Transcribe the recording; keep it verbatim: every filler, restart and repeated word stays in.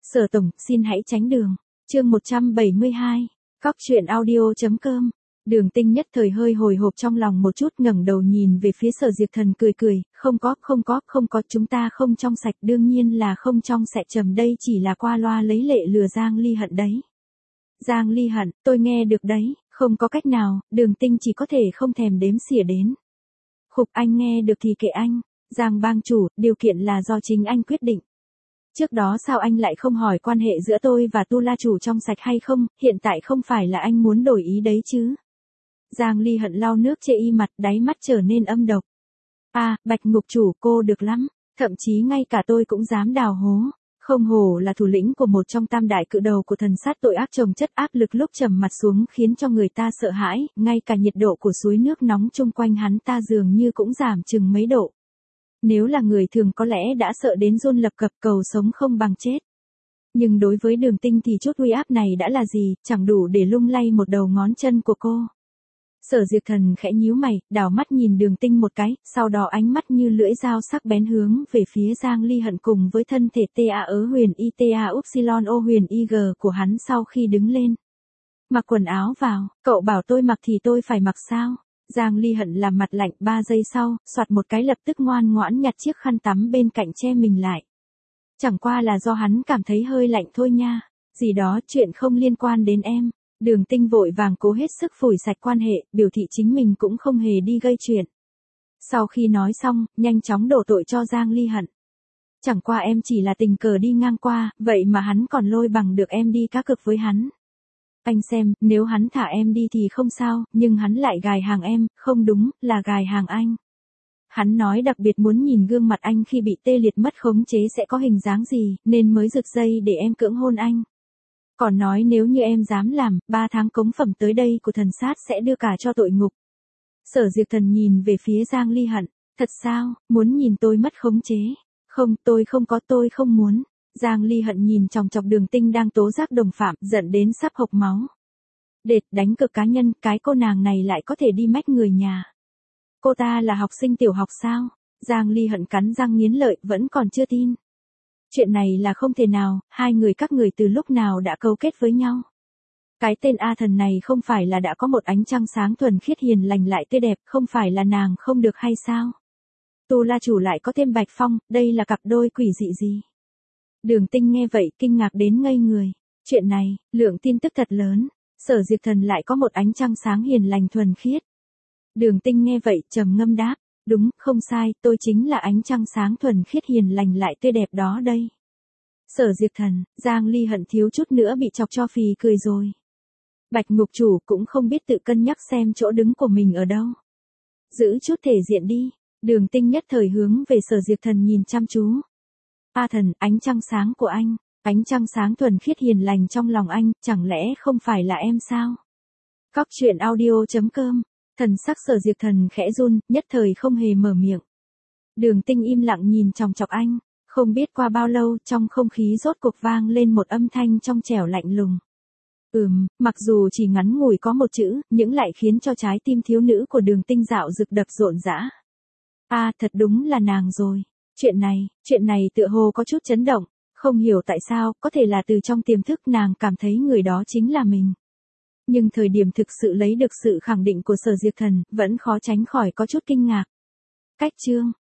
Sở tổng, xin hãy tránh đường. Chương một trăm bảy mươi hai. Cóc truyện audio.com. Đường Tinh nhất thời hơi hồi hộp trong lòng một chút, ngẩng đầu nhìn về phía Sở Diệp Thần cười cười, không có, không có, không có, chúng ta không trong sạch, đương nhiên là không trong sạch, trầm đây chỉ là qua loa lấy lệ lừa Giang Ly Hận đấy. Giang Ly Hận, tôi nghe được đấy, không có cách nào, Đường Tinh chỉ có thể không thèm đếm xỉa đến. Khục, anh nghe được thì kệ anh, Giang bang chủ, điều kiện là do chính anh quyết định. Trước đó sao anh lại không hỏi quan hệ giữa tôi và Tu La chủ trong sạch hay không, hiện tại không phải là anh muốn đổi ý đấy chứ. Giang Ly Hận lau nước chê y mặt, đáy mắt trở nên âm độc. À, Bạch Ngục chủ, cô được lắm, thậm chí ngay cả tôi cũng dám đào hố. Không hổ là thủ lĩnh của một trong tam đại cự đầu của thần sát, tội ác chồng chất, áp lực lúc trầm mặt xuống khiến cho người ta sợ hãi, ngay cả nhiệt độ của suối nước nóng chung quanh hắn ta dường như cũng giảm chừng mấy độ. Nếu là người thường có lẽ đã sợ đến run lập cập, cầu sống không bằng chết. Nhưng đối với Đường Tinh thì chút uy áp này đã là gì, chẳng đủ để lung lay một đầu ngón chân của cô. Sở Diệp Thần khẽ nhíu mày, đảo mắt nhìn Đường Tinh một cái, sau đó ánh mắt như lưỡi dao sắc bén hướng về phía Giang Ly Hận cùng với thân thể ta ớ huyền y ta upsilon o huyền y g của hắn sau khi đứng lên. Mặc quần áo vào, cậu bảo tôi mặc thì tôi phải mặc sao? Giang Ly Hận làm mặt lạnh, ba giây sau, soạt một cái lập tức ngoan ngoãn nhặt chiếc khăn tắm bên cạnh che mình lại. Chẳng qua là do hắn cảm thấy hơi lạnh thôi nha, gì đó, chuyện không liên quan đến em. Đường Tinh vội vàng cố hết sức phủi sạch quan hệ, biểu thị chính mình cũng không hề đi gây chuyện. Sau khi nói xong, nhanh chóng đổ tội cho Giang Ly Hận. Chẳng qua em chỉ là tình cờ đi ngang qua, vậy mà hắn còn lôi bằng được em đi cá cược với hắn. Anh xem, nếu hắn thả em đi thì không sao, nhưng hắn lại gài hàng em, không đúng, là gài hàng anh. Hắn nói đặc biệt muốn nhìn gương mặt anh khi bị tê liệt mất khống chế sẽ có hình dáng gì, nên mới giật dây để em cưỡng hôn anh. Còn nói nếu như em dám làm, ba tháng cống phẩm tới đây của thần sát sẽ đưa cả cho tội ngục. Sở Diệp Thần nhìn về phía Giang Ly Hận, thật sao, muốn nhìn tôi mất khống chế? Không, tôi không có, tôi không muốn. Giang Ly Hận nhìn chòng chọc Đường Tinh đang tố giác đồng phạm, giận đến sắp hộc máu. Đệt, đánh cực cá nhân, cái cô nàng này lại có thể đi mách người nhà. Cô ta là học sinh tiểu học sao? Giang Ly Hận cắn răng nghiến lợi, vẫn còn chưa tin. Chuyện này là không thể nào, hai người các người từ lúc nào đã cấu kết với nhau. Cái tên A Thần này không phải là đã có một ánh trăng sáng thuần khiết hiền lành lại tươi đẹp, không phải là nàng không được hay sao? Tu La chủ lại có thêm Bạch Phong, đây là cặp đôi quỷ dị gì? Đường Tinh nghe vậy, kinh ngạc đến ngây người. Chuyện này, lượng tin tức thật lớn. Sở Diệp Thần lại có một ánh trăng sáng hiền lành thuần khiết. Đường Tinh nghe vậy, trầm ngâm đáp. Đúng, không sai, tôi chính là ánh trăng sáng thuần khiết hiền lành lại tươi đẹp đó đây. Sở Diệp Thần, Giang Ly Hận thiếu chút nữa bị chọc cho phì cười rồi. Bạch Ngục chủ cũng không biết tự cân nhắc xem chỗ đứng của mình ở đâu. Giữ chút thể diện đi. Đường Tinh nhất thời hướng về Sở Diệp Thần nhìn chăm chú. A Thần, ánh trăng sáng của anh, ánh trăng sáng thuần khiết hiền lành trong lòng anh, chẳng lẽ không phải là em sao? Cóc truyện audio.com. Thần sắc Sở Diệp Thần khẽ run, nhất thời không hề mở miệng. Đường Tinh im lặng nhìn chòng chọc anh, không biết qua bao lâu, trong không khí rốt cuộc vang lên một âm thanh trong trẻo lạnh lùng. Ừm, mặc dù chỉ ngắn ngủi có một chữ, nhưng lại khiến cho trái tim thiếu nữ của Đường Tinh dạo rực đập rộn rã. À, thật đúng là nàng rồi. Chuyện này, chuyện này tựa hồ có chút chấn động, không hiểu tại sao, có thể là từ trong tiềm thức nàng cảm thấy người đó chính là mình. Nhưng thời điểm thực sự lấy được sự khẳng định của Sở Diệp Thần, vẫn khó tránh khỏi có chút kinh ngạc. Cách chương,